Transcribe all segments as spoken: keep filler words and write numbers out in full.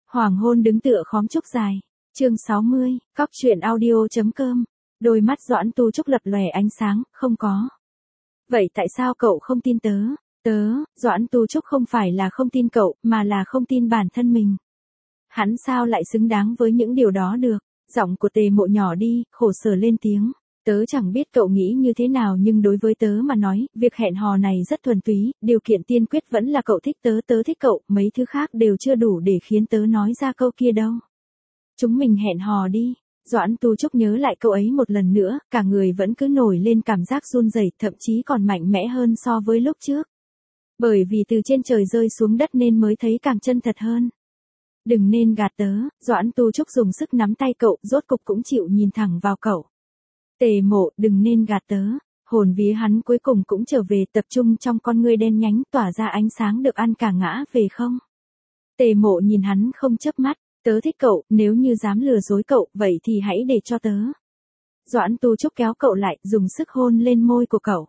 Hoàng hôn đứng tựa khóm trúc dài. Chương sáu mươi, cóc truyện audio.com. Đôi mắt Doãn Tu Trúc lập lòe ánh sáng, không có. Vậy tại sao cậu không tin tớ? Tớ, Doãn Tu Trúc không phải là không tin cậu, mà là không tin bản thân mình. Hắn sao lại xứng đáng với những điều đó được? Giọng của Tề Mộ nhỏ đi, khổ sở lên tiếng. Tớ chẳng biết cậu nghĩ như thế nào nhưng đối với tớ mà nói, việc hẹn hò này rất thuần túy, điều kiện tiên quyết vẫn là cậu thích tớ, tớ thích cậu, mấy thứ khác đều chưa đủ để khiến tớ nói ra câu kia đâu. Chúng mình hẹn hò đi. Doãn Tu Trúc nhớ lại câu ấy một lần nữa, cả người vẫn cứ nổi lên cảm giác run rẩy, thậm chí còn mạnh mẽ hơn so với lúc trước. Bởi vì từ trên trời rơi xuống đất nên mới thấy càng chân thật hơn. Đừng nên gạt tớ, Doãn Tu Trúc dùng sức nắm tay cậu, rốt cục cũng chịu nhìn thẳng vào cậu. Tề Mộ, đừng nên gạt tớ. Hồn vía hắn cuối cùng cũng trở về, tập trung trong con ngươi đen nhánh, tỏa ra ánh sáng được ăn cả ngã về không. Tề Mộ nhìn hắn không chớp mắt. Tớ thích cậu, nếu như dám lừa dối cậu, vậy thì hãy để cho tớ. Doãn Tu Trúc kéo cậu lại, dùng sức hôn lên môi của cậu.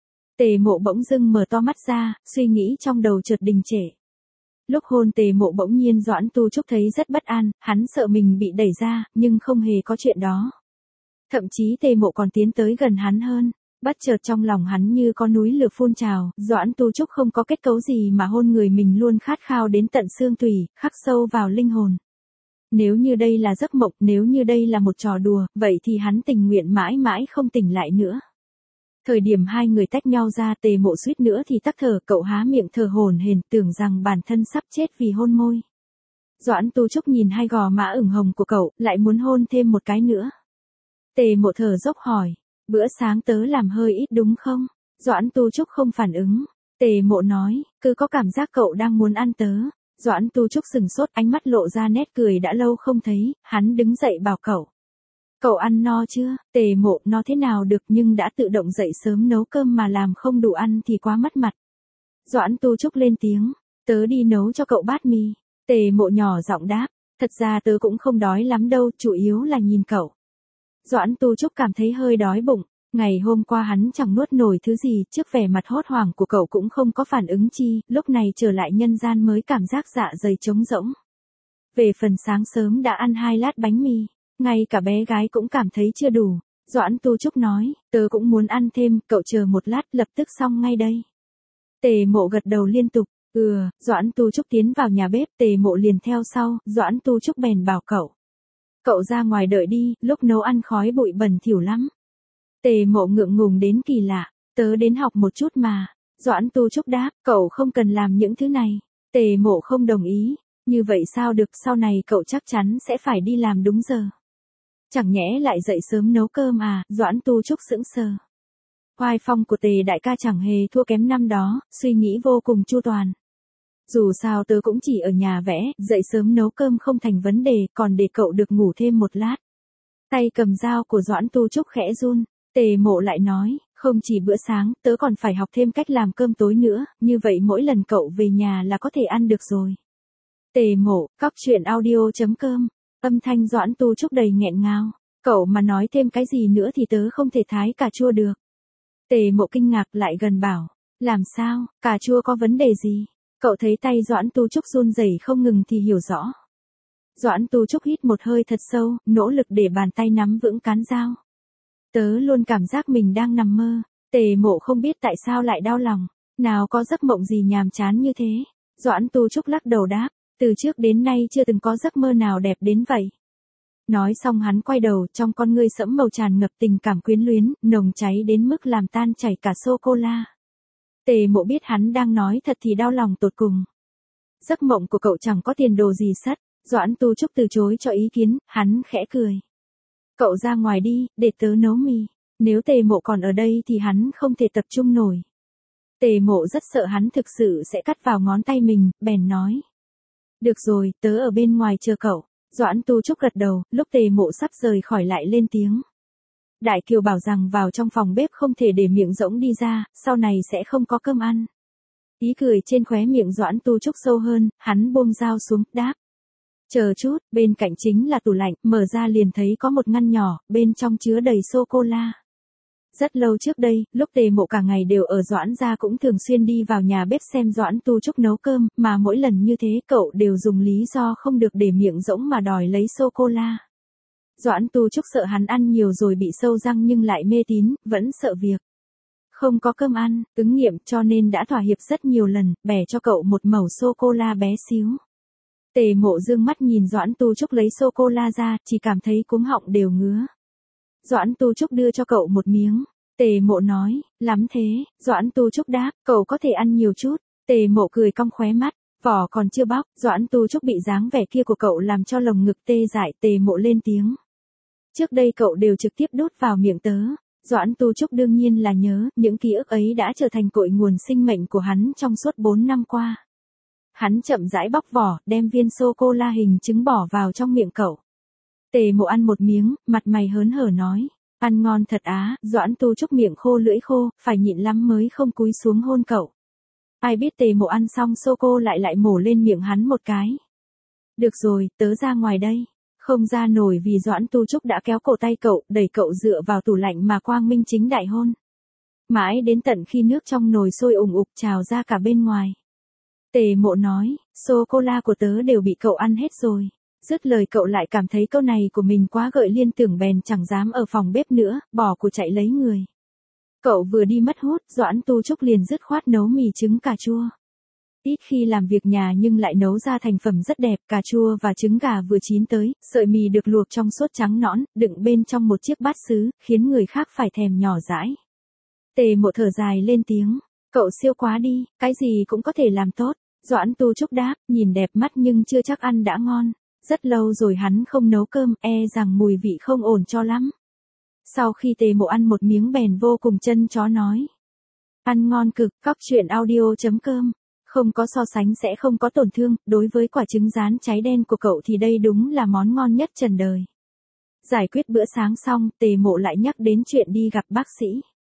Tề Mộ bỗng dưng mở to mắt ra, suy nghĩ trong đầu chợt đình trệ. Lúc hôn Tề Mộ bỗng nhiên Doãn Tu Trúc thấy rất bất an, hắn sợ mình bị đẩy ra, nhưng không hề có chuyện đó. Thậm chí Tề Mộ còn tiến tới gần hắn hơn. Bất chợt trong lòng hắn như có núi lửa phun trào, Doãn Tu Trúc không có kết cấu gì mà hôn người mình luôn khát khao đến tận xương tủy, khắc sâu vào linh hồn. Nếu như đây là giấc mộng, nếu như đây là một trò đùa, vậy thì hắn tình nguyện mãi mãi không tỉnh lại nữa. Thời điểm hai người tách nhau ra, Tề Mộ suýt nữa thì tắc thở, cậu há miệng thở hổn hển, tưởng rằng bản thân sắp chết vì hôn môi. Doãn Tu Trúc nhìn hai gò má ửng hồng của cậu, lại muốn hôn thêm một cái nữa. Tề Mộ thở dốc hỏi, bữa sáng tớ làm hơi ít đúng không? Doãn Tu Trúc không phản ứng. Tề Mộ nói, cứ có cảm giác cậu đang muốn ăn tớ. Doãn Tu Trúc sừng sốt, ánh mắt lộ ra nét cười đã lâu không thấy, hắn đứng dậy bảo cậu. Cậu ăn no chưa? Tề Mộ, no thế nào được, nhưng đã tự động dậy sớm nấu cơm mà làm không đủ ăn thì quá mất mặt. Doãn Tu Trúc lên tiếng, tớ đi nấu cho cậu bát mì. Tề Mộ nhỏ giọng đáp, thật ra tớ cũng không đói lắm đâu, chủ yếu là nhìn cậu. Doãn Tu Trúc cảm thấy hơi đói bụng. Ngày hôm qua hắn chẳng nuốt nổi thứ gì, trước vẻ mặt hốt hoảng của cậu cũng không có phản ứng chi, lúc này trở lại nhân gian mới cảm giác dạ dày trống rỗng. Về phần sáng sớm đã ăn hai lát bánh mì, ngay cả bé gái cũng cảm thấy chưa đủ. Doãn Tu Trúc nói, tớ cũng muốn ăn thêm, cậu chờ một lát, lập tức xong ngay đây. Tề Mộ gật đầu liên tục, ừ, Doãn Tu Trúc tiến vào nhà bếp, Tề Mộ liền theo sau, Doãn Tu Trúc bèn bảo cậu. Cậu ra ngoài đợi đi, lúc nấu ăn khói bụi bẩn thỉu lắm. Tề Mộ ngượng ngùng đến kỳ lạ, tớ đến học một chút mà. Doãn Tu Trúc đáp, cậu không cần làm những thứ này. Tề Mộ không đồng ý, như vậy sao được, sau này cậu chắc chắn sẽ phải đi làm đúng giờ. Chẳng nhẽ lại dậy sớm nấu cơm à? Doãn Tu Trúc sững sờ. Oai phong của Tề đại ca chẳng hề thua kém năm đó, suy nghĩ vô cùng chu toàn. Dù sao tớ cũng chỉ ở nhà vẽ, dậy sớm nấu cơm không thành vấn đề, còn để cậu được ngủ thêm một lát. Tay cầm dao của Doãn Tu Trúc khẽ run. Tề Mộ lại nói, không chỉ bữa sáng, tớ còn phải học thêm cách làm cơm tối nữa, như vậy mỗi lần cậu về nhà là có thể ăn được rồi. Tề Mộ, cóc truyện audio.com, âm thanh Doãn Tu Trúc đầy nghẹn ngào, cậu mà nói thêm cái gì nữa thì tớ không thể thái cà chua được. Tề Mộ kinh ngạc lại gần bảo, làm sao, cà chua có vấn đề gì? Cậu thấy tay Doãn Tu Trúc run rẩy không ngừng thì hiểu rõ. Doãn Tu Trúc hít một hơi thật sâu, nỗ lực để bàn tay nắm vững cán dao. Tớ luôn cảm giác mình đang nằm mơ. Tề Mộ không biết tại sao lại đau lòng. Nào có giấc mộng gì nhàm chán như thế. Doãn Tu Trúc lắc đầu đáp. Từ trước đến nay chưa từng có giấc mơ nào đẹp đến vậy. Nói xong hắn quay đầu, trong con ngươi sẫm màu tràn ngập tình cảm quyến luyến, nồng cháy đến mức làm tan chảy cả sô-cô-la. Tề Mộ biết hắn đang nói thật thì đau lòng tột cùng. Giấc mộng của cậu chẳng có tiền đồ gì sất. Doãn Tu Trúc từ chối cho ý kiến, hắn khẽ cười. Cậu ra ngoài đi, để tớ nấu mì. Nếu Tề Mộ còn ở đây thì hắn không thể tập trung nổi. Tề Mộ rất sợ hắn thực sự sẽ cắt vào ngón tay mình, bèn nói. Được rồi, tớ ở bên ngoài chờ cậu. Doãn Tu Trúc gật đầu, lúc Tề Mộ sắp rời khỏi lại lên tiếng. Đại Kiều bảo rằng vào trong phòng bếp không thể để miệng rỗng đi ra, sau này sẽ không có cơm ăn. Ý cười trên khóe miệng Doãn Tu Trúc sâu hơn, hắn buông dao xuống, đáp. Chờ chút, bên cạnh chính là tủ lạnh, mở ra liền thấy có một ngăn nhỏ, bên trong chứa đầy sô-cô-la. Rất lâu trước đây, lúc Tề Mộ cả ngày đều ở Doãn gia cũng thường xuyên đi vào nhà bếp xem Doãn Tu Trúc nấu cơm, mà mỗi lần như thế cậu đều dùng lý do không được để miệng rỗng mà đòi lấy sô-cô-la. Doãn Tu Trúc sợ hắn ăn nhiều rồi bị sâu răng nhưng lại mê tín, vẫn sợ việc không có cơm ăn, ứng nghiệm cho nên đã thỏa hiệp rất nhiều lần, bẻ cho cậu một mẩu sô-cô-la bé xíu. Tề Mộ dương mắt nhìn Doãn Tu Trúc lấy sô-cô-la ra, chỉ cảm thấy cuống họng đều ngứa. Doãn Tu Trúc đưa cho cậu một miếng. Tề Mộ nói, lắm thế, Doãn Tu Trúc đáp, cậu có thể ăn nhiều chút. Tề Mộ cười cong khóe mắt, vỏ còn chưa bóc, Doãn Tu Trúc bị dáng vẻ kia của cậu làm cho lồng ngực tê dại. Tề Mộ lên tiếng. Trước đây cậu đều trực tiếp đút vào miệng tớ. Doãn Tu Trúc đương nhiên là nhớ, những ký ức ấy đã trở thành cội nguồn sinh mệnh của hắn trong suốt bốn năm qua. Hắn chậm rãi bóc vỏ, đem viên sô-cô-la hình trứng bỏ vào trong miệng cậu. Tề Mộ ăn một miếng, mặt mày hớn hở nói, ăn ngon thật á. Doãn Tu Trúc miệng khô lưỡi khô, phải nhịn lắm mới không cúi xuống hôn cậu. Ai biết Tề Mộ ăn xong sô-cô lại lại mổ lên miệng hắn một cái. Được rồi, tớ ra ngoài đây. Không ra nổi vì Doãn Tu Trúc đã kéo cổ tay cậu, đẩy cậu dựa vào tủ lạnh mà quang minh chính đại hôn. Mãi đến tận khi nước trong nồi sôi ủng ục trào ra cả bên ngoài. Tề Mộ nói, sô-cô-la của tớ đều bị cậu ăn hết rồi. Dứt lời cậu lại cảm thấy câu này của mình quá gợi liên tưởng bèn chẳng dám ở phòng bếp nữa, bỏ của chạy lấy người. Cậu vừa đi mất hút, Doãn Tu Trúc liền dứt khoát nấu mì trứng cà chua. Ít khi làm việc nhà nhưng lại nấu ra thành phẩm rất đẹp, cà chua và trứng gà vừa chín tới, sợi mì được luộc trong sốt trắng nõn, đựng bên trong một chiếc bát sứ, khiến người khác phải thèm nhỏ dãi. Tề Mộ thở dài lên tiếng, cậu siêu quá đi, cái gì cũng có thể làm tốt. Doãn Tu Trúc đáp, nhìn đẹp mắt nhưng chưa chắc ăn đã ngon. Rất lâu rồi hắn không nấu cơm, e rằng mùi vị không ổn cho lắm. Sau khi Tề Mộ ăn một miếng bèn vô cùng chân chó nói. Ăn ngon cực, cóc truyện audio chấm com. Không có so sánh sẽ không có tổn thương, đối với quả trứng rán cháy đen của cậu thì đây đúng là món ngon nhất trần đời. Giải quyết bữa sáng xong, Tề Mộ lại nhắc đến chuyện đi gặp bác sĩ.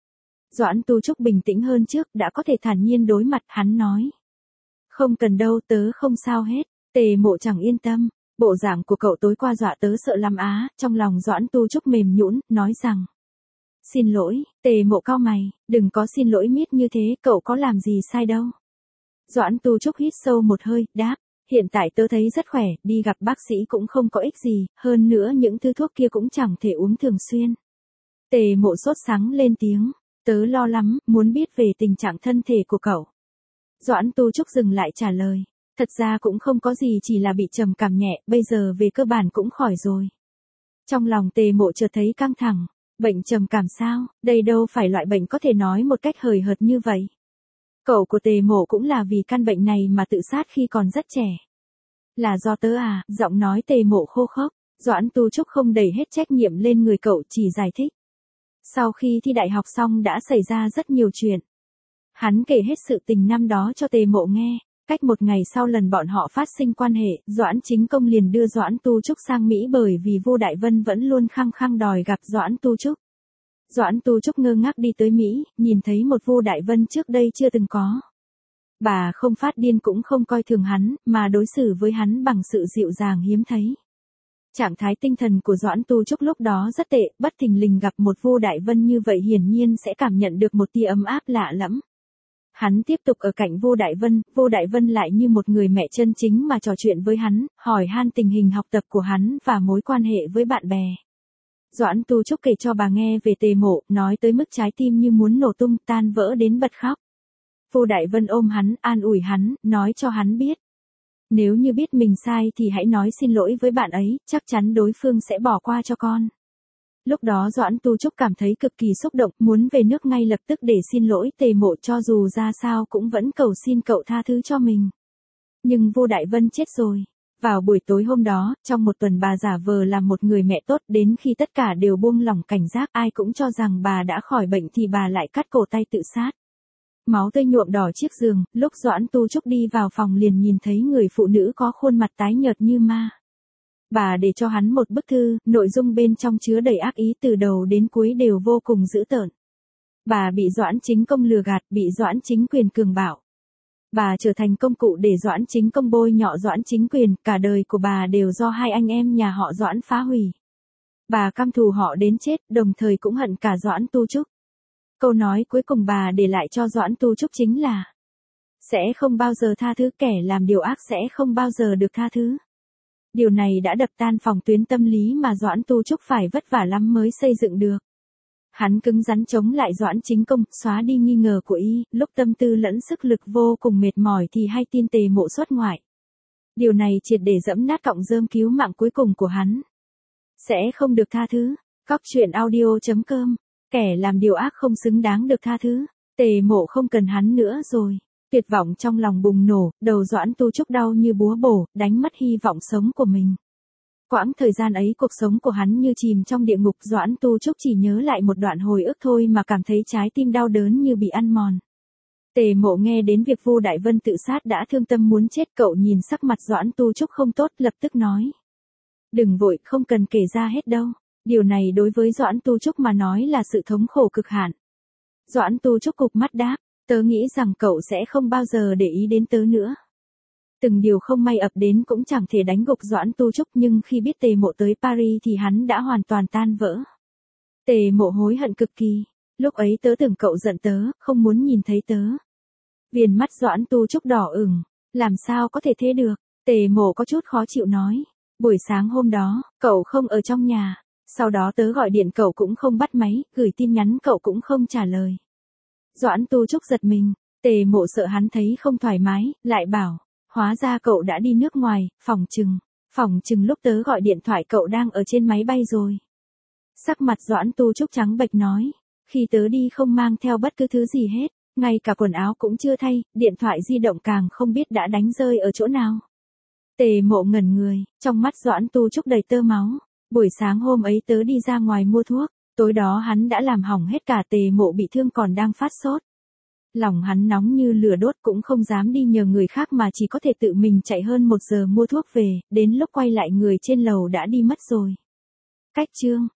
Doãn Tu Trúc bình tĩnh hơn trước, đã có thể thản nhiên đối mặt, hắn nói. Không cần đâu, tớ không sao hết. Tề Mộ chẳng yên tâm. Bộ dạng của cậu tối qua dọa tớ sợ lắm á. Trong lòng Doãn Tu Trúc mềm nhũn, nói rằng. Xin lỗi. Tề Mộ cau mày, đừng có xin lỗi miết như thế, cậu có làm gì sai đâu. Doãn Tu Trúc hít sâu một hơi, đáp. Hiện tại tớ thấy rất khỏe, đi gặp bác sĩ cũng không có ích gì, hơn nữa những thứ thuốc kia cũng chẳng thể uống thường xuyên. Tề Mộ sốt sắng lên tiếng. Tớ lo lắm, muốn biết về tình trạng thân thể của cậu. Doãn Tu Trúc dừng lại trả lời. Thật ra cũng không có gì, chỉ là bị trầm cảm nhẹ, bây giờ về cơ bản cũng khỏi rồi. Trong lòng Tề Mộ chợt thấy căng thẳng. Bệnh trầm cảm sao, đây đâu phải loại bệnh có thể nói một cách hời hợt như vậy. Cậu của Tề Mộ cũng là vì căn bệnh này mà tự sát khi còn rất trẻ. Là do tớ à, giọng nói Tề Mộ khô khốc. Doãn Tu Trúc không đẩy hết trách nhiệm lên người cậu, chỉ giải thích. Sau khi thi đại học xong đã xảy ra rất nhiều chuyện. Hắn kể hết sự tình năm đó cho Tề Mộ nghe. Cách một ngày sau lần bọn họ phát sinh quan hệ, Doãn Chính Công liền đưa Doãn Tu Trúc sang Mỹ bởi vì Vu Đại Vân vẫn luôn khăng khăng đòi gặp Doãn Tu Trúc. Doãn Tu Trúc ngơ ngác đi tới Mỹ, nhìn thấy một Vu Đại Vân trước đây chưa từng có. Bà không phát điên cũng không coi thường hắn, mà đối xử với hắn bằng sự dịu dàng hiếm thấy. Trạng thái tinh thần của Doãn Tu Trúc lúc đó rất tệ, bất thình lình gặp một Vu Đại Vân như vậy hiển nhiên sẽ cảm nhận được một tia ấm áp lạ lẫm. Hắn tiếp tục ở cạnh Vu Đại Vân, Vu Đại Vân lại như một người mẹ chân chính mà trò chuyện với hắn, hỏi han tình hình học tập của hắn và mối quan hệ với bạn bè. Doãn Tu Trúc kể cho bà nghe về Tề Mộ, nói tới mức trái tim như muốn nổ tung, tan vỡ đến bật khóc. Vu Đại Vân ôm hắn, an ủi hắn, nói cho hắn biết. Nếu như biết mình sai thì hãy nói xin lỗi với bạn ấy, chắc chắn đối phương sẽ bỏ qua cho con. Lúc đó Doãn Tu Trúc cảm thấy cực kỳ xúc động, muốn về nước ngay lập tức để xin lỗi Tề Mộ, cho dù ra sao cũng vẫn cầu xin cậu tha thứ cho mình. Nhưng Vu Đại Vân chết rồi. Vào buổi tối hôm đó, trong một tuần bà giả vờ làm một người mẹ tốt, đến khi tất cả đều buông lỏng cảnh giác, ai cũng cho rằng bà đã khỏi bệnh thì bà lại cắt cổ tay tự sát. Máu tươi nhuộm đỏ chiếc giường, lúc Doãn Tu Trúc đi vào phòng liền nhìn thấy người phụ nữ có khuôn mặt tái nhợt như ma. Bà để cho hắn một bức thư, nội dung bên trong chứa đầy ác ý, từ đầu đến cuối đều vô cùng dữ tợn. Bà bị Doãn Chính Công lừa gạt, bị Doãn Chính Quyền cường bạo. Bà trở thành công cụ để Doãn Chính Công bôi nhọ Doãn Chính Quyền, cả đời của bà đều do hai anh em nhà họ Doãn phá hủy. Bà căm thù họ đến chết, đồng thời cũng hận cả Doãn Tu Trúc. Câu nói cuối cùng bà để lại cho Doãn Tu Trúc chính là sẽ không bao giờ tha thứ, kẻ làm điều ác sẽ không bao giờ được tha thứ. Điều này đã đập tan phòng tuyến tâm lý mà Doãn Tu Trúc phải vất vả lắm mới xây dựng được. Hắn cứng rắn chống lại Doãn Chính Công, xóa đi nghi ngờ của y, lúc tâm tư lẫn sức lực vô cùng mệt mỏi thì hay tin Tề Mộ xuất ngoại. Điều này triệt để dẫm nát cọng rơm cứu mạng cuối cùng của hắn. Sẽ không được tha thứ. Cóc truyện audio chấm com. Kẻ làm điều ác không xứng đáng được tha thứ. Tề Mộ không cần hắn nữa rồi. Tuyệt vọng trong lòng bùng nổ, đầu Doãn Tu Trúc đau như búa bổ, đánh mất hy vọng sống của mình. Quãng thời gian ấy cuộc sống của hắn như chìm trong địa ngục, Doãn Tu Trúc chỉ nhớ lại một đoạn hồi ức thôi mà cảm thấy trái tim đau đớn như bị ăn mòn. Tề Mộ nghe đến việc Vu Đại Vân tự sát đã thương tâm muốn chết, cậu nhìn sắc mặt Doãn Tu Trúc không tốt lập tức nói. Đừng vội, không cần kể ra hết đâu. Điều này đối với Doãn Tu Trúc mà nói là sự thống khổ cực hạn. Doãn Tu Trúc cụp mắt đáp, tớ nghĩ rằng cậu sẽ không bao giờ để ý đến tớ nữa. Từng điều không may ập đến cũng chẳng thể đánh gục Doãn Tu Trúc, nhưng khi biết Tề Mộ tới Paris thì hắn đã hoàn toàn tan vỡ. Tề Mộ hối hận cực kỳ, lúc ấy tớ tưởng cậu giận tớ, không muốn nhìn thấy tớ. Viền mắt Doãn Tu Trúc đỏ ửng, làm sao có thể thế được, Tề Mộ có chút khó chịu nói. Buổi sáng hôm đó, cậu không ở trong nhà, sau đó tớ gọi điện cậu cũng không bắt máy, gửi tin nhắn cậu cũng không trả lời. Doãn Tu Trúc giật mình, Tề Mộ sợ hắn thấy không thoải mái, lại bảo. Hóa ra cậu đã đi nước ngoài, phỏng chừng, phỏng chừng lúc tớ gọi điện thoại cậu đang ở trên máy bay rồi. Sắc mặt Doãn Tu Trúc trắng bệch nói, khi tớ đi không mang theo bất cứ thứ gì hết, ngay cả quần áo cũng chưa thay, điện thoại di động càng không biết đã đánh rơi ở chỗ nào. Tề Mộ ngẩn người, trong mắt Doãn Tu Trúc đầy tơ máu. Buổi sáng hôm ấy tớ đi ra ngoài mua thuốc, tối đó hắn đã làm hỏng hết cả. Tề Mộ bị thương còn đang phát sốt. Lòng hắn nóng như lửa đốt, cũng không dám đi nhờ người khác mà chỉ có thể tự mình chạy hơn một giờ mua thuốc về, đến lúc quay lại người trên lầu đã đi mất rồi. Cách chương